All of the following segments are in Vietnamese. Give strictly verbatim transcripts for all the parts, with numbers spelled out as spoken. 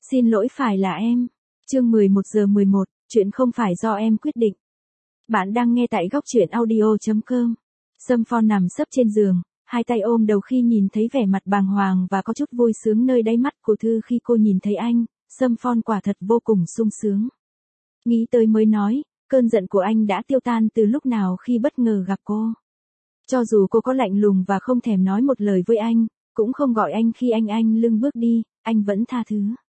Xin lỗi phải là em. Chương mười một giờ mười một, chuyện không phải do em quyết định. Bạn đang nghe tại góc truyện audio chấm com. Sâm Phong nằm sấp trên giường, hai tay ôm đầu khi nhìn thấy vẻ mặt bàng hoàng và có chút vui sướng nơi đáy mắt của Thư khi cô nhìn thấy anh. Sâm Phong quả thật vô cùng sung sướng. Nghĩ tới mới nói, cơn giận của anh đã tiêu tan từ lúc nào khi bất ngờ gặp cô. Cho dù cô có lạnh lùng và không thèm nói một lời với anh, cũng không gọi anh khi anh anh lưng bước đi, anh vẫn tha thứ.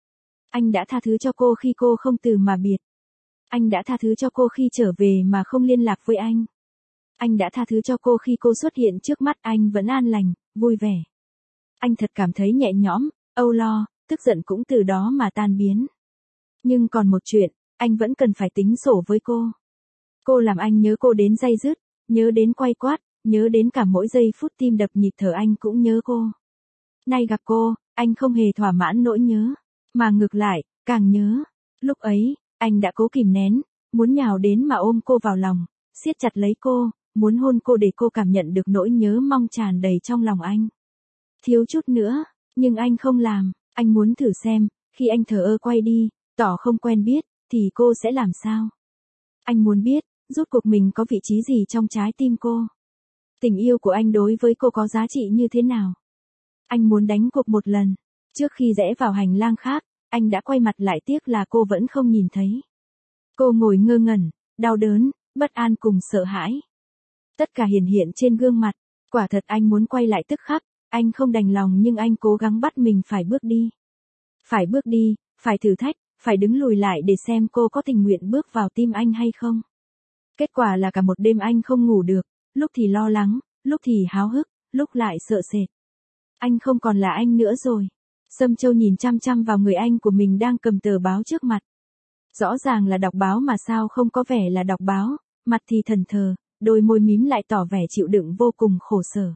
Anh đã tha thứ cho cô khi cô không từ mà biệt. Anh đã tha thứ cho cô khi trở về mà không liên lạc với anh. Anh đã tha thứ cho cô khi cô xuất hiện trước mắt anh vẫn an lành, vui vẻ. Anh thật cảm thấy nhẹ nhõm, âu lo, tức giận cũng từ đó mà tan biến. Nhưng còn một chuyện, anh vẫn cần phải tính sổ với cô. Cô làm anh nhớ cô đến day dứt, nhớ đến quay quát, nhớ đến cả mỗi giây phút tim đập nhịp thở anh cũng nhớ cô. Nay gặp cô, anh không hề thỏa mãn nỗi nhớ, mà ngược lại, càng nhớ. Lúc ấy, anh đã cố kìm nén, muốn nhào đến mà ôm cô vào lòng, siết chặt lấy cô, muốn hôn cô để cô cảm nhận được nỗi nhớ mong tràn đầy trong lòng anh. Thiếu chút nữa, nhưng anh không làm, anh muốn thử xem, khi anh thờ ơ quay đi, tỏ không quen biết, thì cô sẽ làm sao? Anh muốn biết, rốt cuộc mình có vị trí gì trong trái tim cô? Tình yêu của anh đối với cô có giá trị như thế nào? Anh muốn đánh cuộc một lần. Trước khi rẽ vào hành lang khác, anh đã quay mặt lại tiếc là cô vẫn không nhìn thấy. Cô ngồi ngơ ngẩn, đau đớn, bất an cùng sợ hãi. Tất cả hiển hiện trên gương mặt, quả thật anh muốn quay lại tức khắc, anh không đành lòng nhưng anh cố gắng bắt mình phải bước đi. Phải bước đi, phải thử thách, phải đứng lùi lại để xem cô có tình nguyện bước vào tim anh hay không. Kết quả là cả một đêm anh không ngủ được, lúc thì lo lắng, lúc thì háo hức, lúc lại sợ sệt. Anh không còn là anh nữa rồi. Sâm Châu nhìn chăm chăm vào người anh của mình đang cầm tờ báo trước mặt. Rõ ràng là đọc báo mà sao không có vẻ là đọc báo, mặt thì thẫn thờ, đôi môi mím lại tỏ vẻ chịu đựng vô cùng khổ sở.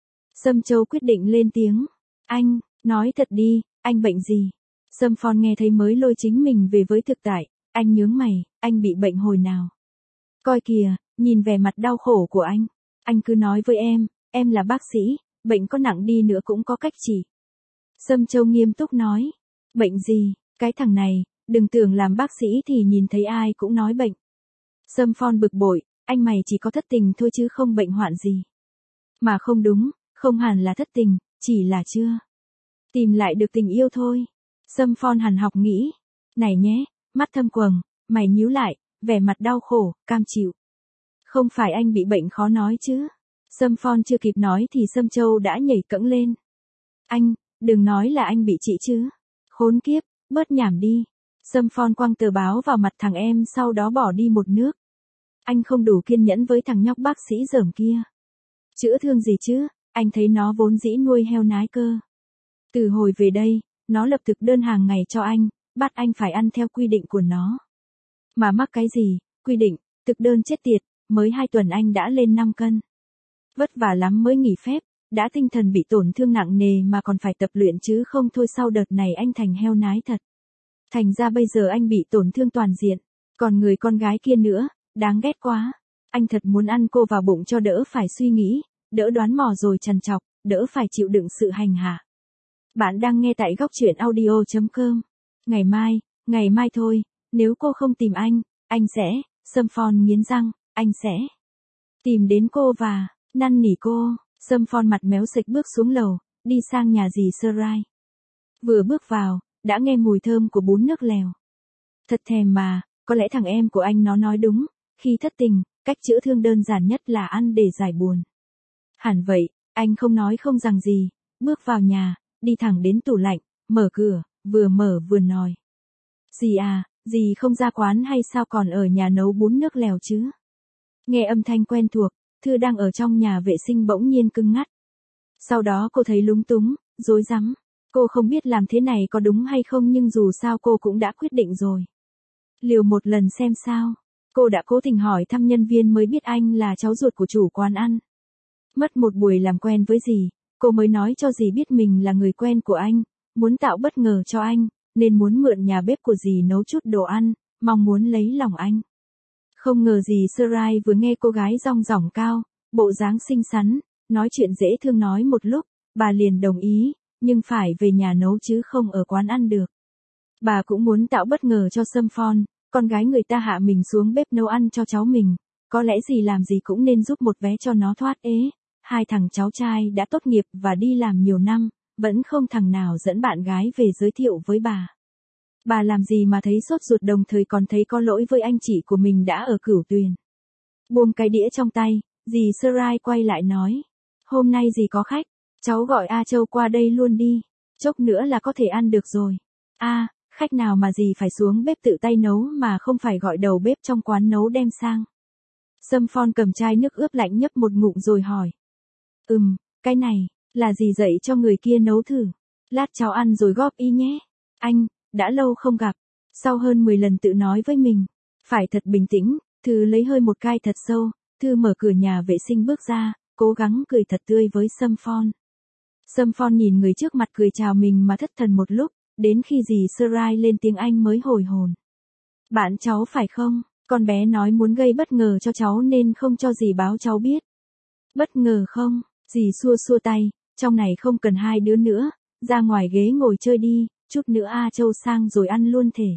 Sâm Châu quyết định lên tiếng. Anh, nói thật đi, anh bệnh gì? Sâm Phong nghe thấy mới lôi chính mình về với thực tại, anh nhướng mày, anh bị bệnh hồi nào? Coi kìa, nhìn vẻ mặt đau khổ của anh, anh cứ nói với em, em là bác sĩ, bệnh có nặng đi nữa cũng có cách trị. Sâm Châu nghiêm túc nói, bệnh gì, cái thằng này, đừng tưởng làm bác sĩ thì nhìn thấy ai cũng nói bệnh. Sâm Phong bực bội, anh mày chỉ có thất tình thôi chứ không bệnh hoạn gì. Mà không đúng, không hẳn là thất tình, chỉ là chưa tìm lại được tình yêu thôi. Sâm Phong hằn học nghĩ, này nhé, mắt thâm quầng, mày nhíu lại, vẻ mặt đau khổ, cam chịu. Không phải anh bị bệnh khó nói chứ? Sâm Phong chưa kịp nói thì Sâm Châu đã nhảy cẫng lên. Anh, đừng nói là anh bị trị chứ. Khốn kiếp, bớt nhảm đi. Sâm Phong quăng tờ báo vào mặt thằng em sau đó bỏ đi một nước. Anh không đủ kiên nhẫn với thằng nhóc bác sĩ dởm kia. Chữa thương gì chứ, anh thấy nó vốn dĩ nuôi heo nái cơ. Từ hồi về đây, nó lập thực đơn hàng ngày cho anh, bắt anh phải ăn theo quy định của nó. Mà mắc cái gì, quy định, thực đơn chết tiệt, mới hai tuần anh đã lên năm cân. Vất vả lắm mới nghỉ phép, đã tinh thần bị tổn thương nặng nề mà còn phải tập luyện chứ không thôi sau đợt này anh thành heo nái thật. Thành ra bây giờ anh bị tổn thương toàn diện, còn người con gái kia nữa, đáng ghét quá. Anh thật muốn ăn cô vào bụng cho đỡ phải suy nghĩ, đỡ đoán mò rồi trằn trọc, đỡ phải chịu đựng sự hành hạ. Bạn đang nghe tại góc truyện audio chấm com. Ngày mai, ngày mai thôi, nếu cô không tìm anh, anh sẽ, Sâm Phong nghiến răng, anh sẽ tìm đến cô và năn nỉ cô. Sâm Phong mặt méo xệch bước xuống lầu, đi sang nhà dì Sơ Rai. Vừa bước vào, đã nghe mùi thơm của bún nước lèo. Thật thèm mà, có lẽ thằng em của anh nó nói đúng, khi thất tình, cách chữa thương đơn giản nhất là ăn để giải buồn. Hẳn vậy, anh không nói không rằng gì, bước vào nhà, đi thẳng đến tủ lạnh, mở cửa, vừa mở vừa nói. Dì à, dì không ra quán hay sao còn ở nhà nấu bún nước lèo chứ? Nghe âm thanh quen thuộc, Thư đang ở trong nhà vệ sinh bỗng nhiên cứng ngắt. Sau đó cô thấy lúng túng, rối rắm. Cô không biết làm thế này có đúng hay không nhưng dù sao cô cũng đã quyết định rồi. Liều một lần xem sao. Cô đã cố tình hỏi thăm nhân viên mới biết anh là cháu ruột của chủ quán ăn. Mất một buổi làm quen với dì, cô mới nói cho dì biết mình là người quen của anh, muốn tạo bất ngờ cho anh, nên muốn mượn nhà bếp của dì nấu chút đồ ăn, mong muốn lấy lòng anh. Không ngờ dì Sơ Rai vừa nghe cô gái dong dỏng cao, bộ dáng xinh xắn, nói chuyện dễ thương nói một lúc, bà liền đồng ý, nhưng phải về nhà nấu chứ không ở quán ăn được. Bà cũng muốn tạo bất ngờ cho Sâm Phong, con gái người ta hạ mình xuống bếp nấu ăn cho cháu mình, có lẽ gì làm gì cũng nên giúp một vé cho nó thoát ế. Hai thằng cháu trai đã tốt nghiệp và đi làm nhiều năm, vẫn không thằng nào dẫn bạn gái về giới thiệu với bà. Bà làm gì mà thấy sốt ruột, đồng thời còn thấy có lỗi với anh chị của mình đã ở Cửu Tuyền. Buông cái đĩa trong tay, dì Sarai quay lại nói. Hôm nay dì có khách, cháu gọi A Châu qua đây luôn đi, chốc nữa là có thể ăn được rồi. A, à, khách nào mà dì phải xuống bếp tự tay nấu mà không phải gọi đầu bếp trong quán nấu đem sang. Sâm Phong cầm chai nước ướp lạnh nhấp một ngụm rồi hỏi. Ừm, cái này, là dì dạy cho người kia nấu thử. Lát cháu ăn rồi góp ý nhé. Anh, đã lâu không gặp. Sau hơn mười lần tự nói với mình, phải thật bình tĩnh, Thư lấy hơi một cai thật sâu, Thư mở cửa nhà vệ sinh bước ra, cố gắng cười thật tươi với Sâm Phong. Sâm Phong nhìn người trước mặt cười chào mình mà thất thần một lúc, đến khi dì Sarai lên tiếng anh mới hồi hồn. Bạn cháu phải không? Con bé nói muốn gây bất ngờ cho cháu nên không cho dì báo cháu biết. Bất ngờ không? Dì xua xua tay, trong này không cần hai đứa nữa, ra ngoài ghế ngồi chơi đi, chút nữa A Châu sang rồi ăn luôn thể.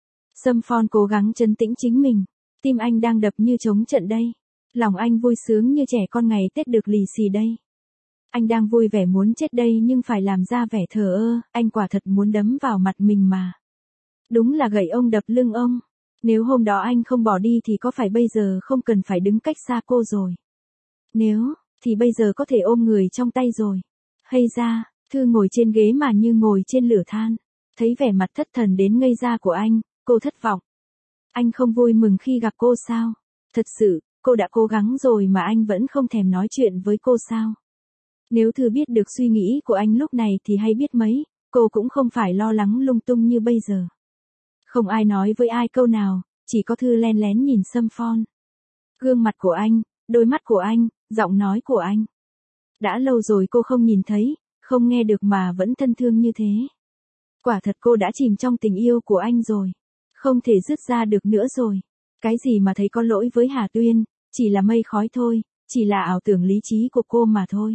Sâm Phong cố gắng trấn tĩnh chính mình, tim anh đang đập như trống trận đây. Lòng anh vui sướng như trẻ con ngày Tết được lì xì đây. Anh đang vui vẻ muốn chết đây nhưng phải làm ra vẻ thờ ơ, anh quả thật muốn đấm vào mặt mình mà. Đúng là gậy ông đập lưng ông. Nếu hôm đó anh không bỏ đi thì có phải bây giờ không cần phải đứng cách xa cô rồi. Nếu, thì bây giờ có thể ôm người trong tay rồi. Hay ra, Thư ngồi trên ghế mà như ngồi trên lửa than. Thấy vẻ mặt thất thần đến ngây ra của anh, cô thất vọng. Anh không vui mừng khi gặp cô sao? Thật sự, cô đã cố gắng rồi mà anh vẫn không thèm nói chuyện với cô sao? Nếu Thư biết được suy nghĩ của anh lúc này thì hay biết mấy, cô cũng không phải lo lắng lung tung như bây giờ. Không ai nói với ai câu nào, chỉ có Thư len lén nhìn Sâm Phong. Gương mặt của anh, đôi mắt của anh, giọng nói của anh. Đã lâu rồi cô không nhìn thấy, không nghe được mà vẫn thân thương như thế. Quả thật cô đã chìm trong tình yêu của anh rồi. Không thể dứt ra được nữa rồi. Cái gì mà thấy có lỗi với Hà Tuyên, chỉ là mây khói thôi, chỉ là ảo tưởng lý trí của cô mà thôi.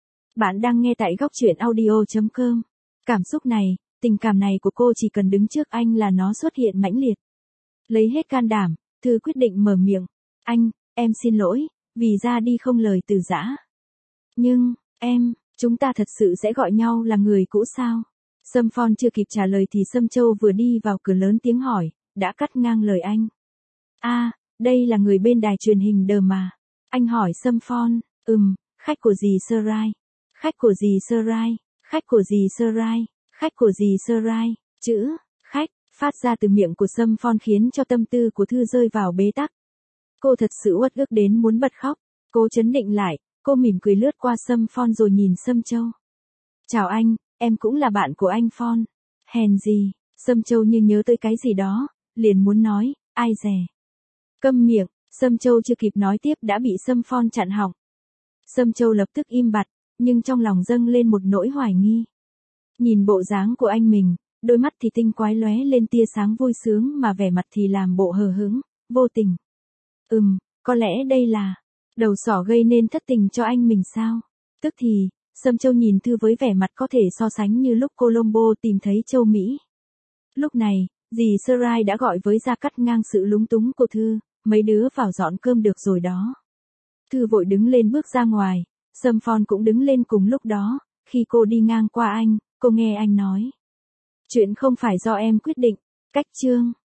Bạn đang nghe tại góc truyện audio chấm com. Cảm xúc này, tình cảm này của cô chỉ cần đứng trước anh là nó xuất hiện mãnh liệt. Lấy hết can đảm, Thư quyết định mở miệng. Anh, em xin lỗi, vì ra đi không lời từ giã. Nhưng, em, chúng ta thật sự sẽ gọi nhau là người cũ sao? Sâm Phong chưa kịp trả lời thì Sâm Châu vừa đi vào cửa lớn tiếng hỏi, đã cắt ngang lời anh. A, à, đây là người bên đài truyền hình đờ mà. Anh hỏi Sâm Phong, ừm, khách của dì Sarai. Khách của dì Sarai, khách của dì Sarai, khách của dì Sarai, chữ, khách, phát ra từ miệng của Sâm Phong khiến cho tâm tư của Thư rơi vào bế tắc. Cô thật sự uất ức đến muốn bật khóc, cố trấn định lại, cô mỉm cười lướt qua Sâm Phong rồi nhìn Sâm Châu. Chào anh, em cũng là bạn của anh Phong. Hèn gì, Sâm Châu như nhớ tới cái gì đó, liền muốn nói, ai dè. Câm miệng, Sâm Châu chưa kịp nói tiếp đã bị Sâm Phong chặn họng. Sâm Châu lập tức im bặt, nhưng trong lòng dâng lên một nỗi hoài nghi. Nhìn bộ dáng của anh mình, đôi mắt thì tinh quái lóe lên tia sáng vui sướng mà vẻ mặt thì làm bộ hờ hững, vô tình. Ừm, có lẽ đây là đầu sỏ gây nên thất tình cho anh mình sao? Tức thì, Sâm Châu nhìn Thư với vẻ mặt có thể so sánh như lúc Colombo tìm thấy châu Mỹ. Lúc này, dì Sarai đã gọi với ra cắt ngang sự lúng túng của Thư, mấy đứa vào dọn cơm được rồi đó. Thư vội đứng lên bước ra ngoài, Sâm Phong cũng đứng lên cùng lúc đó, khi cô đi ngang qua anh, cô nghe anh nói. Chuyện không phải do em quyết định, cách chương.